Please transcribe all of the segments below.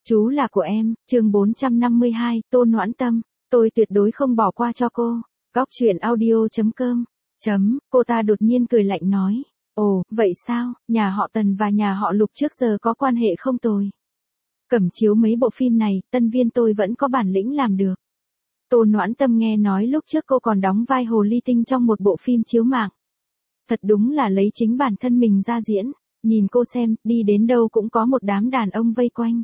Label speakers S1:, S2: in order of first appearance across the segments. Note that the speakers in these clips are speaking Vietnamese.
S1: Chú là của em, chương 452, Tôn Noãn Tâm, tôi tuyệt đối không bỏ qua cho cô. Góc truyện audio.com. Cô ta đột nhiên cười lạnh nói. Ồ, vậy sao, nhà họ Tần và nhà họ Lục trước giờ có quan hệ không tồi. Cẩm chiếu mấy bộ phim này, Tân Viên tôi vẫn có bản lĩnh làm được. Tôn Noãn Tâm nghe nói lúc trước cô còn đóng vai hồ ly tinh trong một bộ phim chiếu mạng. Thật đúng là lấy chính bản thân mình ra diễn, nhìn cô xem, đi đến đâu cũng có một đám đàn ông vây quanh.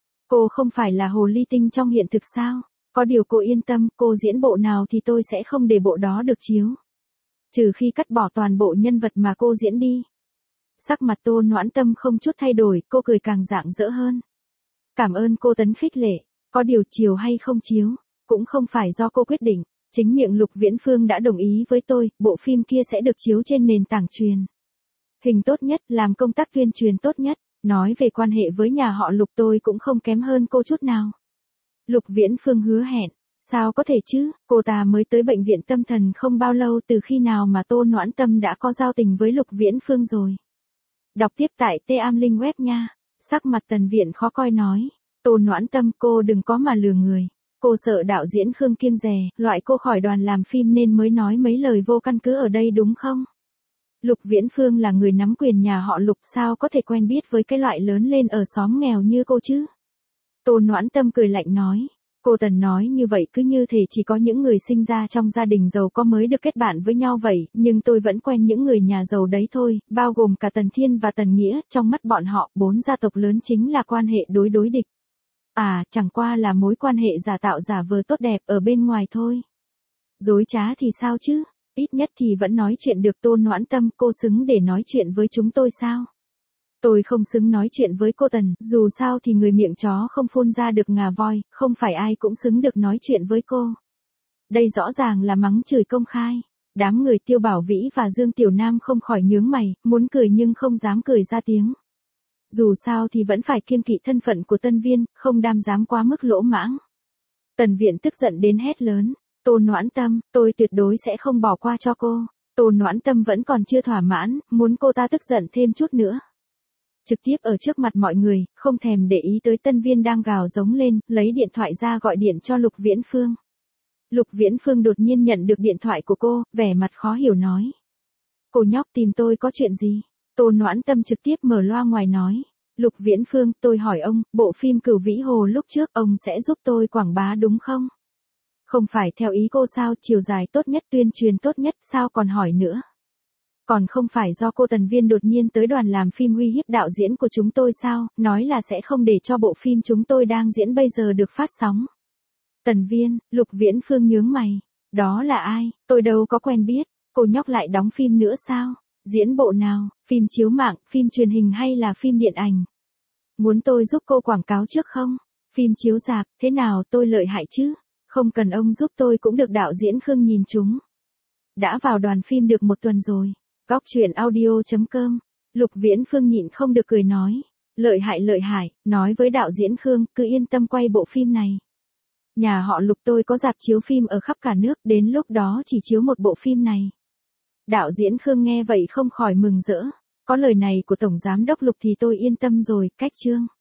S1: Cô không phải là hồ ly tinh trong hiện thực sao? Có điều cô yên tâm, cô diễn bộ nào thì tôi sẽ không để bộ đó được chiếu. Trừ khi cắt bỏ toàn bộ nhân vật mà cô diễn đi. Sắc mặt Tôn Noãn Tâm không chút thay đổi, cô cười càng rạng rỡ hơn. Cảm ơn cô Tấn khích lệ, có điều chiếu hay không chiếu, cũng không phải do cô quyết định. Chính miệng Lục Viễn Phương đã đồng ý với tôi, bộ phim kia sẽ được chiếu trên nền tảng truyền hình tốt nhất, làm công tác tuyên truyền tốt nhất. Nói về quan hệ với nhà họ Lục tôi cũng không kém hơn cô chút nào. Lục Viễn Phương hứa hẹn, sao có thể chứ, cô ta mới tới bệnh viện tâm thần không bao lâu, từ khi nào mà Tôn Noãn Tâm đã có giao tình với Lục Viễn Phương rồi. Đọc tiếp tại T-Am-Linh web nha. Sắc mặt Tần Viện khó coi nói. Tôn Noãn Tâm, cô đừng có mà lừa người. Cô sợ đạo diễn Khương kiêng dè, loại cô khỏi đoàn làm phim nên mới nói mấy lời vô căn cứ ở đây đúng không? Lục Viễn Phương là người nắm quyền nhà họ Lục, sao có thể quen biết với cái loại lớn lên ở xóm nghèo như cô chứ? Tôn Noãn Tâm cười lạnh nói. Cô Tần nói như vậy cứ như thể chỉ có những người sinh ra trong gia đình giàu có mới được kết bạn với nhau vậy, nhưng tôi vẫn quen những người nhà giàu đấy thôi, bao gồm cả Tần Thiên và Tần Nghĩa, trong mắt bọn họ, 4 gia tộc lớn chính là quan hệ đối địch. À, chẳng qua là mối quan hệ giả tạo giả vờ tốt đẹp ở bên ngoài thôi. Dối trá thì sao chứ? Ít nhất thì vẫn nói chuyện được. Tôn Noãn Tâm, cô xứng để nói chuyện với chúng tôi sao? Tôi không xứng nói chuyện với cô Tần, dù sao thì người miệng chó không phun ra được ngà voi, không phải ai cũng xứng được nói chuyện với cô. Đây rõ ràng là mắng chửi công khai. Đám người Tiêu Bảo Vĩ và Dương Tiểu Nam không khỏi nhướng mày, muốn cười nhưng không dám cười ra tiếng. Dù sao thì vẫn phải kiêng kỵ thân phận của Tân Viên, không đam dám quá mức lỗ mãng. Tần Viện tức giận đến hét lớn. Tôn Noãn Tâm, tôi tuyệt đối sẽ không bỏ qua cho cô. Tôn Noãn Tâm vẫn còn chưa thỏa mãn, muốn cô ta tức giận thêm chút nữa. Trực tiếp ở trước mặt mọi người, không thèm để ý tới Tân Viên đang gào giống lên, lấy điện thoại ra gọi điện cho Lục Viễn Phương. Lục Viễn Phương đột nhiên nhận được điện thoại của cô, vẻ mặt khó hiểu nói. Cô nhóc tìm tôi có chuyện gì? Tôn Noãn Tâm trực tiếp mở loa ngoài nói. Lục Viễn Phương, tôi hỏi ông, bộ phim Cửu Vĩ Hồ lúc trước ông sẽ giúp tôi quảng bá đúng không? Không phải theo ý cô sao, chiều dài tốt nhất, tuyên truyền tốt nhất, sao còn hỏi nữa? Còn không phải do cô Tần Viên đột nhiên tới đoàn làm phim uy hiếp đạo diễn của chúng tôi sao, nói là sẽ không để cho bộ phim chúng tôi đang diễn bây giờ được phát sóng. Tần Viên, Lục Viễn Phương nhướng mày. Đó là ai, tôi đâu có quen biết, cô nhóc lại đóng phim nữa sao? Diễn bộ nào, phim chiếu mạng, phim truyền hình hay là phim điện ảnh? Muốn tôi giúp cô quảng cáo trước không? Phim chiếu rạp, thế nào tôi lợi hại chứ? Không cần ông giúp tôi cũng được đạo diễn Khương nhìn chúng. Đã vào đoàn phim được 1 tuần rồi. Góc truyện audio.com. Lục Viễn Phương nhịn không được cười nói. Lợi hại, nói với đạo diễn Khương, cứ yên tâm quay bộ phim này. Nhà họ Lục tôi có rạp chiếu phim ở khắp cả nước, đến lúc đó chỉ chiếu một bộ phim này. Đạo diễn Khương nghe vậy không khỏi mừng rỡ. Có lời này của Tổng Giám đốc Lục thì tôi yên tâm rồi, cách chương.